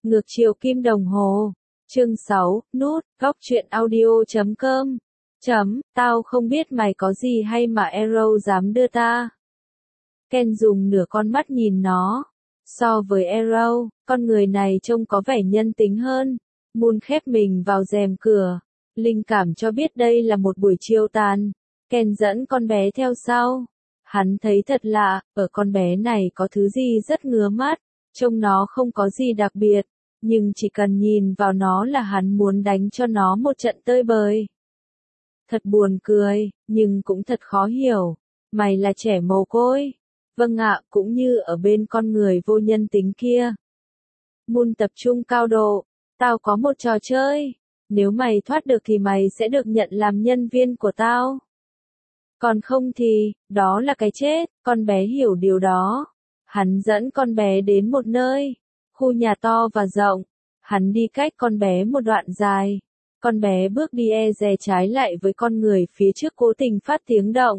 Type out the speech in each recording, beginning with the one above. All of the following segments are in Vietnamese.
Ngược chiều kim đồng hồ. Chương 6, nút, góc truyện audio.com. Tao không biết mày có gì hay mà Arrow dám đưa ta. Ken dùng nửa con mắt nhìn nó. So với Arrow, con người này trông có vẻ nhân tính hơn. Moon khép mình vào rèm cửa. Linh cảm cho biết đây là một buổi chiều tàn. Ken dẫn con bé theo sau. Hắn thấy thật lạ, ở con bé này có thứ gì rất ngứa mắt. Trông nó không có gì đặc biệt. Nhưng chỉ cần nhìn vào nó là hắn muốn đánh cho nó một trận tơi bời. Thật buồn cười, nhưng cũng thật khó hiểu. Mày là trẻ mồ côi. Vâng ạ, cũng như ở bên con người vô nhân tính kia. Moon tập trung cao độ. Tao có một trò chơi. Nếu mày thoát được thì mày sẽ được nhận làm nhân viên của tao. Còn không thì, đó là cái chết. Con bé hiểu điều đó. Hắn dẫn con bé đến một nơi. Khu nhà to và rộng. Hắn đi cách con bé một đoạn dài. Con bé bước đi e dè trái lại với con người phía trước cố tình phát tiếng động.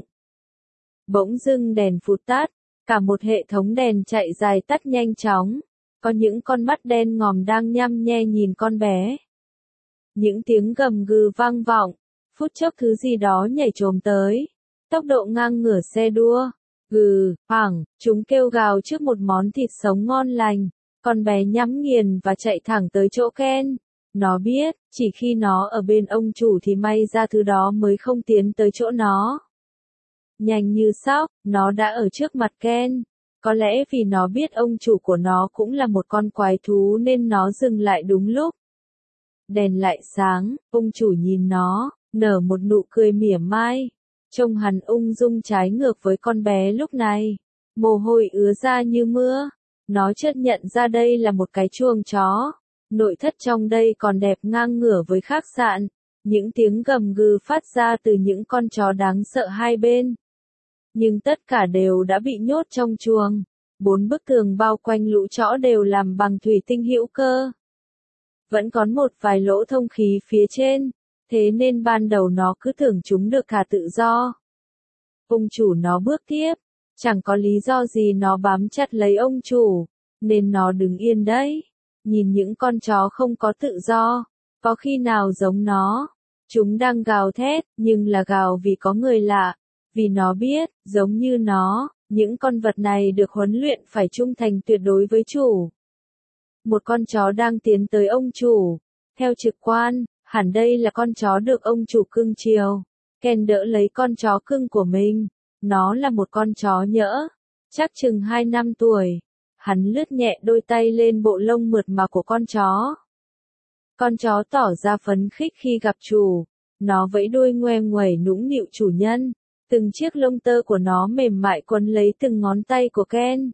Bỗng dưng đèn phụt tắt. Cả một hệ thống đèn chạy dài tắt nhanh chóng. Có những con mắt đen ngòm đang nhăm nhe nhìn con bé. Những tiếng gầm gừ vang vọng. Phút chốc thứ gì đó nhảy chồm tới. Tốc độ ngang ngửa xe đua. Gừ, phẳng, chúng kêu gào trước một món thịt sống ngon lành. Con bé nhắm nghiền và chạy thẳng tới chỗ Ken. Nó biết, chỉ khi nó ở bên ông chủ thì may ra thứ đó mới không tiến tới chỗ nó. Nhanh như sóc, nó đã ở trước mặt Ken. Có lẽ vì nó biết ông chủ của nó cũng là một con quái thú nên nó dừng lại đúng lúc. Đèn lại sáng, ông chủ nhìn nó, nở một nụ cười mỉa mai. Trông hắn ung dung trái ngược với con bé lúc này. Mồ hôi ứa ra như mưa. Nó chợt nhận ra đây là một cái chuồng chó. Nội thất trong đây còn đẹp ngang ngửa với khách sạn. Những tiếng gầm gừ phát ra từ những con chó đáng sợ hai bên. Nhưng tất cả đều đã bị nhốt trong chuồng. 4 bức tường bao quanh lũ chó đều làm bằng thủy tinh hữu cơ. Vẫn còn một vài lỗ thông khí phía trên. Thế nên ban đầu nó cứ tưởng chúng được thả tự do. Ông chủ nó bước tiếp. Chẳng có lý do gì nó bám chặt lấy ông chủ. Nên nó đứng yên đấy. Nhìn những con chó không có tự do. Có khi nào giống nó. Chúng đang gào thét, nhưng là gào vì có người lạ. Vì nó biết, giống như nó, những con vật này được huấn luyện phải trung thành tuyệt đối với chủ. Một con chó đang tiến tới ông chủ. Theo trực quan, hẳn đây là con chó được ông chủ cưng chiều. Ken đỡ lấy con chó cưng của mình. Nó là một con chó nhỡ. Chắc chừng 2 năm tuổi. Hắn lướt nhẹ đôi tay lên bộ lông mượt mà của con chó. Con chó tỏ ra phấn khích khi gặp chủ. Nó vẫy đuôi ngoe nguẩy nũng nịu chủ nhân. Từng chiếc lông tơ của nó mềm mại quấn lấy từng ngón tay của Ken.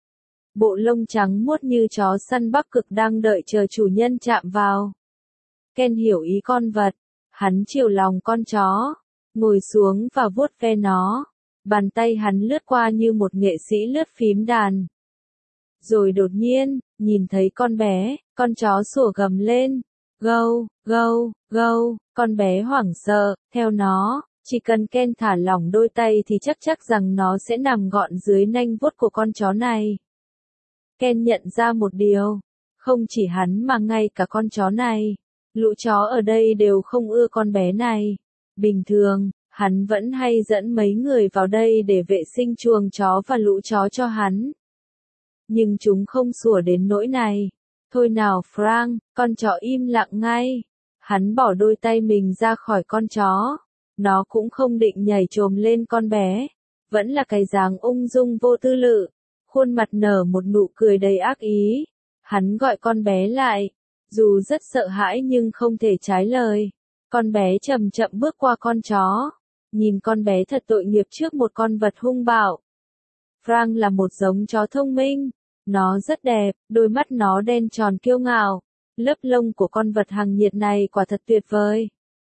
Bộ lông trắng muốt như chó săn Bắc Cực đang đợi chờ chủ nhân chạm vào. Ken hiểu ý con vật. Hắn chiều lòng con chó. Ngồi xuống và vuốt ve nó. Bàn tay hắn lướt qua như một nghệ sĩ lướt phím đàn. Rồi đột nhiên, nhìn thấy con bé, con chó sủa gầm lên. Gâu, gâu, gâu, con bé hoảng sợ, theo nó, chỉ cần Ken thả lỏng đôi tay thì chắc rằng nó sẽ nằm gọn dưới nanh vuốt của con chó này. Ken nhận ra một điều, không chỉ hắn mà ngay cả con chó này, lũ chó ở đây đều không ưa con bé này. Bình thường, hắn vẫn hay dẫn mấy người vào đây để vệ sinh chuồng chó và lũ chó cho hắn. Nhưng chúng không sủa đến nỗi này. Thôi nào Frank, con chó im lặng ngay. Hắn bỏ đôi tay mình ra khỏi con chó. Nó cũng không định nhảy chồm lên con bé. Vẫn là cái dáng ung dung vô tư lự. Khuôn mặt nở một nụ cười đầy ác ý. Hắn gọi con bé lại. Dù rất sợ hãi nhưng không thể trái lời. Con bé chậm chậm bước qua con chó. Nhìn con bé thật tội nghiệp trước một con vật hung bạo. Frank là một giống chó thông minh. Nó rất đẹp, đôi mắt nó đen tròn kiêu ngạo. Lớp lông của con vật hằng nhiệt này quả thật tuyệt vời.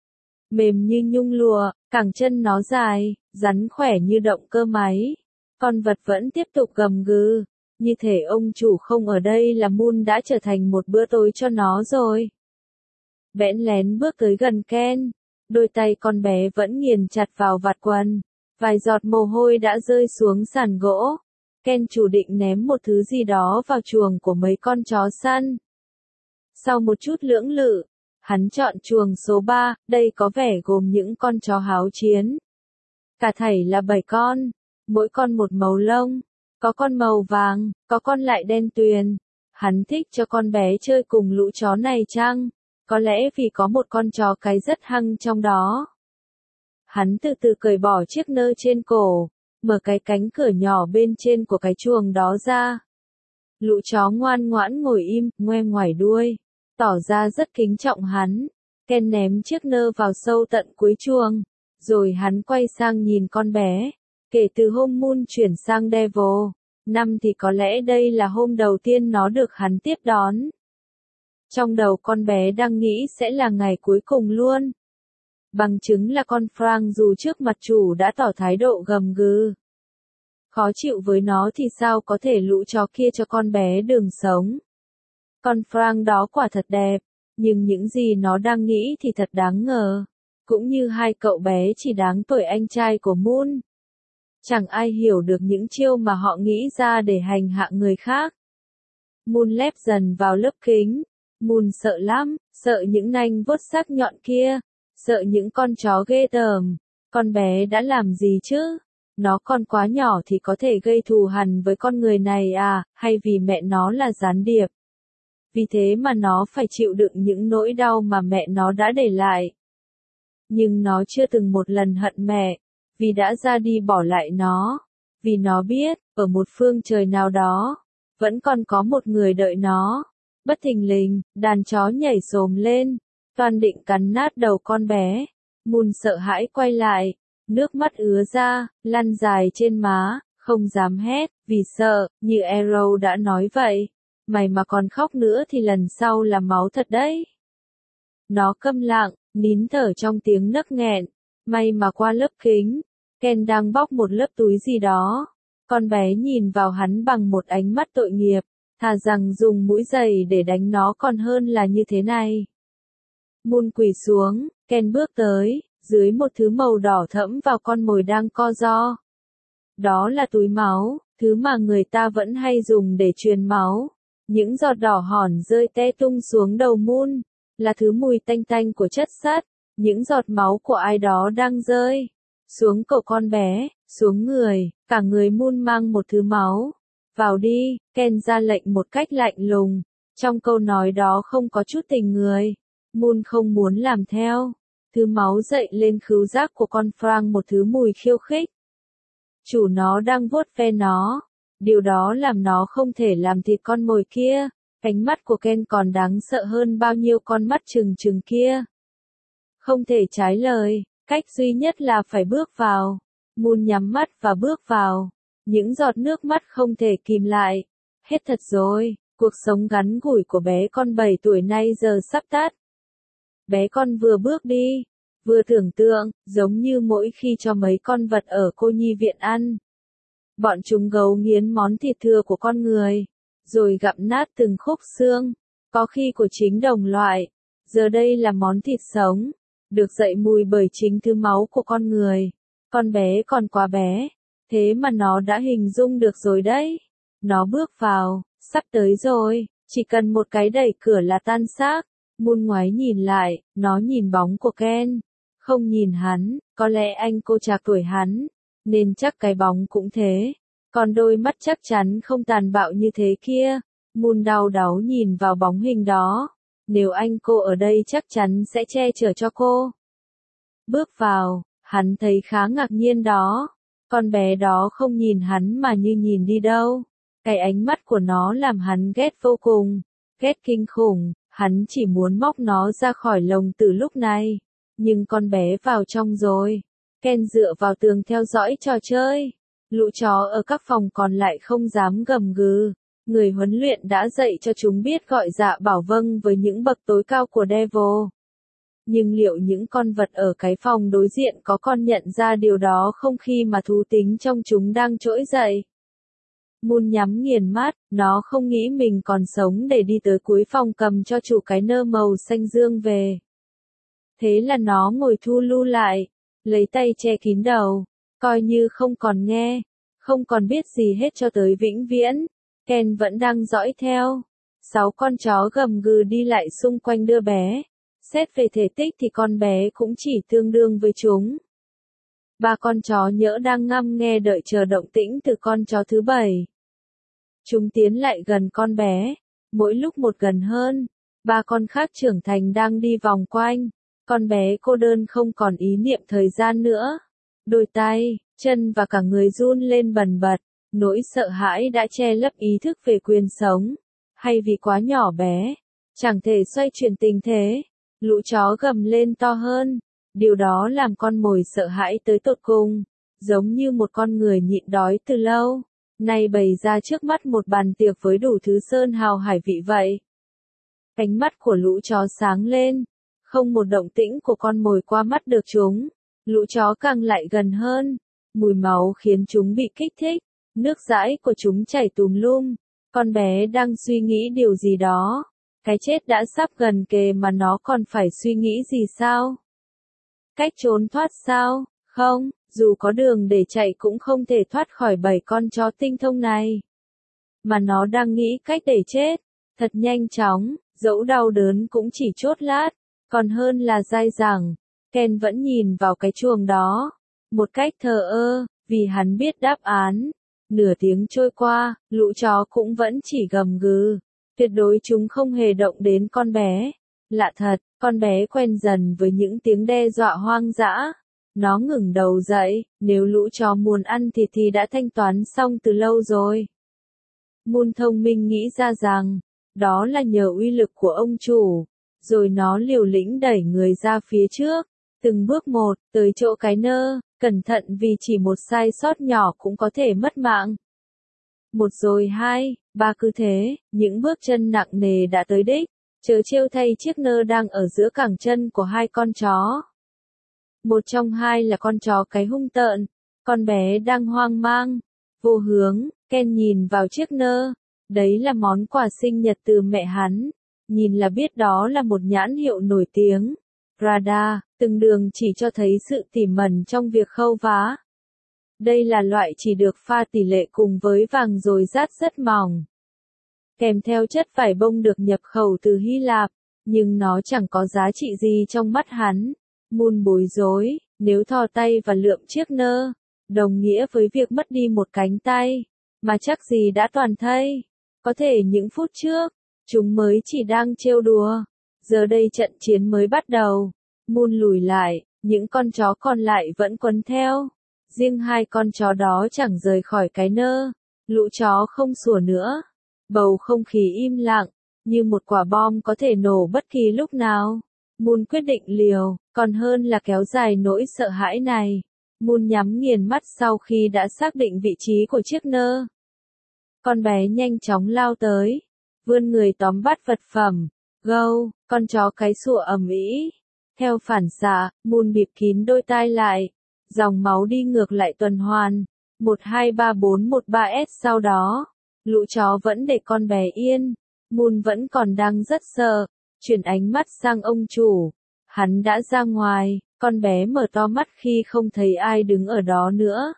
Mềm như nhung lụa, cẳng chân nó dài, rắn khỏe như động cơ máy. Con vật vẫn tiếp tục gầm gừ. Như thể ông chủ không ở đây là Moon đã trở thành một bữa tối cho nó rồi. Bẽn lén bước tới gần Ken. Đôi tay con bé vẫn nghiền chặt vào vạt quần. Vài giọt mồ hôi đã rơi xuống sàn gỗ. Ken chủ định ném một thứ gì đó vào chuồng của mấy con chó săn. Sau một chút lưỡng lự, hắn chọn chuồng số 3, đây có vẻ gồm những con chó háo chiến. Cả thảy là 7 con, mỗi con một màu lông, có con màu vàng, có con lại đen tuyền. Hắn thích cho con bé chơi cùng lũ chó này chăng? Có lẽ vì có một con chó cái rất hăng trong đó. Hắn từ từ cởi bỏ chiếc nơ trên cổ, mở cái cánh cửa nhỏ bên trên của cái chuồng đó ra. Lũ chó ngoan ngoãn ngồi im, ngoe ngoải đuôi, tỏ ra rất kính trọng hắn. Ken ném chiếc nơ vào sâu tận cuối chuồng, rồi hắn quay sang nhìn con bé. Kể từ hôm Moon chuyển sang Devil, năm thì có lẽ đây là hôm đầu tiên nó được hắn tiếp đón. Trong đầu con bé đang nghĩ sẽ là ngày cuối cùng luôn. Bằng chứng là con Frank dù trước mặt chủ đã tỏ thái độ gầm gừ. Khó chịu với nó thì sao có thể lũ chó kia cho con bé đường sống. Con Frank đó quả thật đẹp, nhưng những gì nó đang nghĩ thì thật đáng ngờ. Cũng như hai cậu bé chỉ đáng tuổi anh trai của Moon. Chẳng ai hiểu được những chiêu mà họ nghĩ ra để hành hạ người khác. Moon lép dần vào lớp kính. Moon sợ lắm, sợ những nanh vuốt sắc nhọn kia, sợ những con chó ghê tởm. Con bé đã làm gì chứ? Nó còn quá nhỏ thì có thể gây thù hằn với con người này à, hay vì mẹ nó là gián điệp? Vì thế mà nó phải chịu đựng những nỗi đau mà mẹ nó đã để lại. Nhưng nó chưa từng một lần hận mẹ, vì đã ra đi bỏ lại nó. Vì nó biết, ở một phương trời nào đó, vẫn còn có một người đợi nó. Bất thình lình, đàn chó nhảy xồm lên, toan định cắn nát đầu con bé. Moon sợ hãi quay lại, nước mắt ứa ra, lăn dài trên má, không dám hét, vì sợ, như Arrow đã nói vậy. Mày mà còn khóc nữa thì lần sau là máu thật đấy. Nó câm lặng, nín thở trong tiếng nấc nghẹn. May mà qua lớp kính, Ken đang bóc một lớp túi gì đó. Con bé nhìn vào hắn bằng một ánh mắt tội nghiệp, thà rằng dùng mũi giày để đánh nó còn hơn là như thế này. Moon quỳ xuống, Ken bước tới, dưới một thứ màu đỏ thẫm vào con mồi đang co ro. Đó là túi máu, thứ mà người ta vẫn hay dùng để truyền máu. Những giọt đỏ hòn rơi te tung xuống đầu Moon, là thứ mùi tanh tanh của chất sắt, những giọt máu của ai đó đang rơi xuống cổ con bé, xuống người, cả người Moon mang một thứ máu. Vào đi, Ken ra lệnh một cách lạnh lùng, trong câu nói đó không có chút tình người. Moon không muốn làm theo. Thứ máu dậy lên khứu giác của con Frank một thứ mùi khiêu khích. Chủ nó đang vuốt ve nó. Điều đó làm nó không thể làm thịt con mồi kia. Ánh mắt của Ken còn đáng sợ hơn bao nhiêu con mắt trừng trừng kia. Không thể trái lời, cách duy nhất là phải bước vào. Moon nhắm mắt và bước vào. Những giọt nước mắt không thể kìm lại. Hết thật rồi, cuộc sống ngắn ngủi của bé con 7 tuổi nay giờ sắp tắt. Bé con vừa bước đi, vừa tưởng tượng, giống như mỗi khi cho mấy con vật ở cô nhi viện ăn. Bọn chúng gấu nghiến món thịt thừa của con người, rồi gặm nát từng khúc xương, có khi của chính đồng loại. Giờ đây là món thịt sống, được dậy mùi bởi chính thứ máu của con người. Con bé còn quá bé, thế mà nó đã hình dung được rồi đấy. Nó bước vào, sắp tới rồi, chỉ cần một cái đẩy cửa là tan xác. Moon ngoái nhìn lại, nó nhìn bóng của Ken. Không nhìn hắn, có lẽ anh cô trạc tuổi hắn, nên chắc cái bóng cũng thế. Còn đôi mắt chắc chắn không tàn bạo như thế kia. Moon đau đáu nhìn vào bóng hình đó. Nếu anh cô ở đây chắc chắn sẽ che chở cho cô. Bước vào, hắn thấy khá ngạc nhiên đó. Con bé đó không nhìn hắn mà như nhìn đi đâu. Cái ánh mắt của nó làm hắn ghét vô cùng, ghét kinh khủng. Hắn chỉ muốn móc nó ra khỏi lồng từ lúc này. Nhưng con bé vào trong rồi. Ken dựa vào tường theo dõi trò chơi. Lũ chó ở các phòng còn lại không dám gầm gừ. Người huấn luyện đã dạy cho chúng biết gọi dạ bảo vâng với những bậc tối cao của Devil. Nhưng liệu những con vật ở cái phòng đối diện có còn nhận ra điều đó không khi mà thú tính trong chúng đang trỗi dậy? Moon nhắm nghiền mắt, nó không nghĩ mình còn sống để đi tới cuối phòng cầm cho chủ cái nơ màu xanh dương về. Thế là nó ngồi thu lu lại, lấy tay che kín đầu, coi như không còn nghe, không còn biết gì hết cho tới vĩnh viễn. Ken vẫn đang dõi theo. 6 con chó gầm gừ đi lại xung quanh đứa bé. Xét về thể tích thì con bé cũng chỉ tương đương với chúng. 3 con chó nhỡ đang ngăm nghe đợi chờ động tĩnh từ con chó thứ 7. Chúng tiến lại gần con bé, mỗi lúc một gần hơn. 3 con khác trưởng thành đang đi vòng quanh. Con bé cô đơn không còn ý niệm thời gian nữa. Đôi tay, chân và cả người run lên bần bật. Nỗi sợ hãi đã che lấp ý thức về quyền sống. Hay vì quá nhỏ bé, chẳng thể xoay chuyển tình thế. Lũ chó gầm lên to hơn. Điều đó làm con mồi sợ hãi tới tột cùng. Giống như một con người nhịn đói từ lâu. Nay bày ra trước mắt một bàn tiệc với đủ thứ sơn hào hải vị vậy. Ánh mắt của lũ chó sáng lên. Không một động tĩnh của con mồi qua mắt được chúng. Lũ chó càng lại gần hơn. Mùi máu khiến chúng bị kích thích. Nước dãi của chúng chảy tùm lum. Con bé đang suy nghĩ điều gì đó. Cái chết đã sắp gần kề mà nó còn phải suy nghĩ gì sao? Cách trốn thoát sao? Không, dù có đường để chạy cũng không thể thoát khỏi 7 con chó tinh thông này. Mà nó đang nghĩ cách để chết. Thật nhanh chóng, dẫu đau đớn cũng chỉ chốt lát. Còn hơn là dai dẳng. Ken vẫn nhìn vào cái chuồng đó. Một cách thờ ơ, vì hắn biết đáp án. Nửa tiếng trôi qua, lũ chó cũng vẫn chỉ gầm gừ. Tuyệt đối chúng không hề động đến con bé. Lạ thật, con bé quen dần với những tiếng đe dọa hoang dã. Nó ngẩng đầu dậy, nếu lũ chó muốn ăn thịt thì đã thanh toán xong từ lâu rồi. Moon thông minh nghĩ ra rằng, đó là nhờ uy lực của ông chủ. Rồi nó liều lĩnh đẩy người ra phía trước. Từng bước một, tới chỗ cái nơ, cẩn thận vì chỉ một sai sót nhỏ cũng có thể mất mạng. Một rồi 2, 3 cứ thế, những bước chân nặng nề đã tới đích. Chớ trêu thay chiếc nơ đang ở giữa cẳng chân của 2 con chó. Một trong 2 là con chó cái hung tợn. Con bé đang hoang mang, vô hướng. Ken nhìn vào chiếc nơ. Đấy là món quà sinh nhật từ mẹ hắn. Nhìn là biết đó là một nhãn hiệu nổi tiếng. Prada, từng đường chỉ cho thấy sự tỉ mẩn trong việc khâu vá. Đây là loại chỉ được pha tỷ lệ cùng với vàng rồi rát rất mỏng. Kèm theo chất vải bông được nhập khẩu từ Hy Lạp, nhưng nó chẳng có giá trị gì trong mắt hắn. Moon bối rối, nếu thò tay và lượm chiếc nơ, đồng nghĩa với việc mất đi một cánh tay, mà chắc gì đã toàn thây. Có thể những phút trước, chúng mới chỉ đang trêu đùa. Giờ đây trận chiến mới bắt đầu. Moon lùi lại, những con chó còn lại vẫn quấn theo. Riêng 2 con chó đó chẳng rời khỏi cái nơ. Lũ chó không sủa nữa. Bầu không khí im lặng, như một quả bom có thể nổ bất kỳ lúc nào. Moon quyết định liều, còn hơn là kéo dài nỗi sợ hãi này. Moon nhắm nghiền mắt sau khi đã xác định vị trí của chiếc nơ. Con bé nhanh chóng lao tới, vươn người tóm bắt vật phẩm. Gâu, con chó cái sủa ầm ĩ. Theo phản xạ, Moon bịt kín đôi tai lại. Dòng máu đi ngược lại tuần hoàn. 1 2 3 4 1 3S sau đó. Lũ chó vẫn để con bé yên. Moon vẫn còn đang rất sợ. Chuyển ánh mắt sang ông chủ. Hắn đã ra ngoài. Con bé mở to mắt khi không thấy ai đứng ở đó nữa.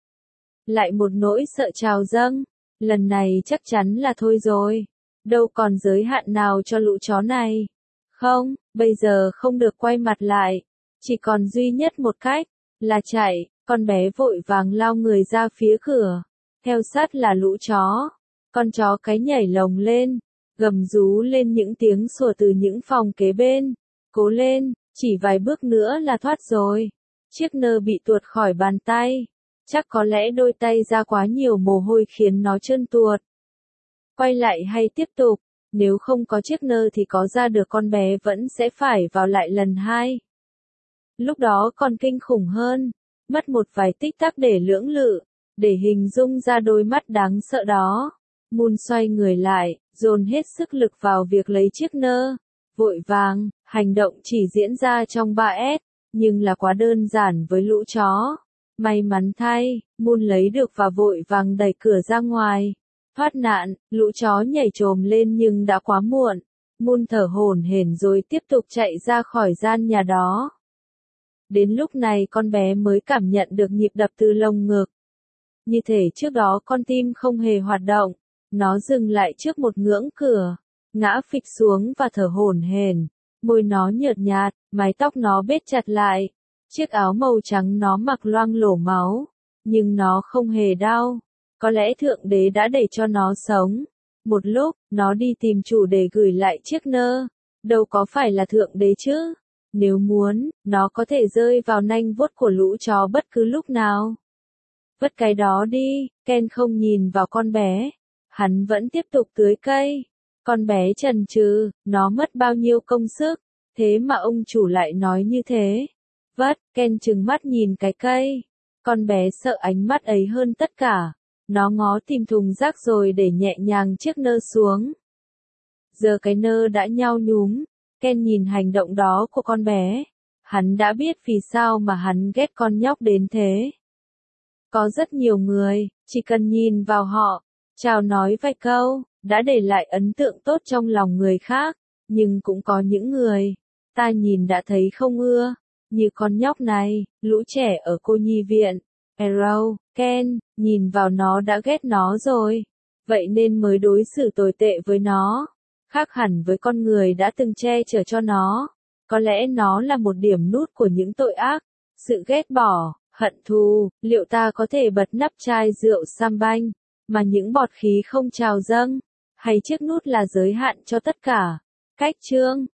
Lại một nỗi sợ trào dâng. Lần này chắc chắn là thôi rồi. Đâu còn giới hạn nào cho lũ chó này. Không, bây giờ không được quay mặt lại. Chỉ còn duy nhất một cách, là chạy. Con bé vội vàng lao người ra phía cửa. Theo sát là lũ chó. Con chó cái nhảy lồng lên, gầm rú lên những tiếng sủa từ những phòng kế bên. Cố lên, chỉ vài bước nữa là thoát rồi. Chiếc nơ bị tuột khỏi bàn tay. Chắc có lẽ đôi tay ra quá nhiều mồ hôi khiến nó trơn tuột. Quay lại hay tiếp tục, nếu không có chiếc nơ thì có ra được con bé vẫn sẽ phải vào lại lần 2. Lúc đó còn kinh khủng hơn, mất một vài tích tắc để lưỡng lự, để hình dung ra đôi mắt đáng sợ đó. Moon xoay người lại, dồn hết sức lực vào việc lấy chiếc nơ. Vội vàng, hành động chỉ diễn ra trong 3S, nhưng là quá đơn giản với lũ chó. May mắn thay, Moon lấy được và vội vàng đẩy cửa ra ngoài. Thoát nạn, lũ chó nhảy chồm lên nhưng đã quá muộn. Moon thở hổn hển rồi tiếp tục chạy ra khỏi gian nhà đó. Đến lúc này con bé mới cảm nhận được nhịp đập từ lồng ngực. Như thể trước đó con tim không hề hoạt động. Nó dừng lại trước một ngưỡng cửa. ngã phịch xuống và thở hổn hển. Môi nó nhợt nhạt, mái tóc nó bết chặt lại. Chiếc áo màu trắng nó mặc loang lổ máu. Nhưng nó không hề đau. Có lẽ Thượng Đế đã để cho nó sống. Một lúc, nó đi tìm chủ để gửi lại chiếc nơ. Đâu có phải là Thượng Đế chứ. Nếu muốn, nó có thể rơi vào nanh vuốt của lũ chó bất cứ lúc nào. Vứt cái đó đi, Ken không nhìn vào con bé. Hắn vẫn tiếp tục tưới cây. Con bé chần chừ, nó mất bao nhiêu công sức. Thế mà ông chủ lại nói như thế. Vất, Ken trừng mắt nhìn cái cây. Con bé sợ ánh mắt ấy hơn tất cả. Nó ngó tìm thùng rác rồi để nhẹ nhàng chiếc nơ xuống. Giờ cái nơ đã nhao nhúm. Ken nhìn hành động đó của con bé. Hắn đã biết vì sao mà hắn ghét con nhóc đến thế. Có rất nhiều người, chỉ cần nhìn vào họ, chào nói vài câu, đã để lại ấn tượng tốt trong lòng người khác. Nhưng cũng có những người, ta nhìn đã thấy không ưa. Như con nhóc này, lũ trẻ ở cô nhi viện. Arrow, Ken, nhìn vào nó đã ghét nó rồi. Vậy nên mới đối xử tồi tệ với nó. Khác hẳn với con người đã từng che chở cho nó. Có lẽ nó là một điểm nút của những tội ác. Sự ghét bỏ, hận thù, liệu ta có thể bật nắp chai rượu champagne, mà những bọt khí không trào dâng? Hay chiếc nút là giới hạn cho tất cả? Cách chương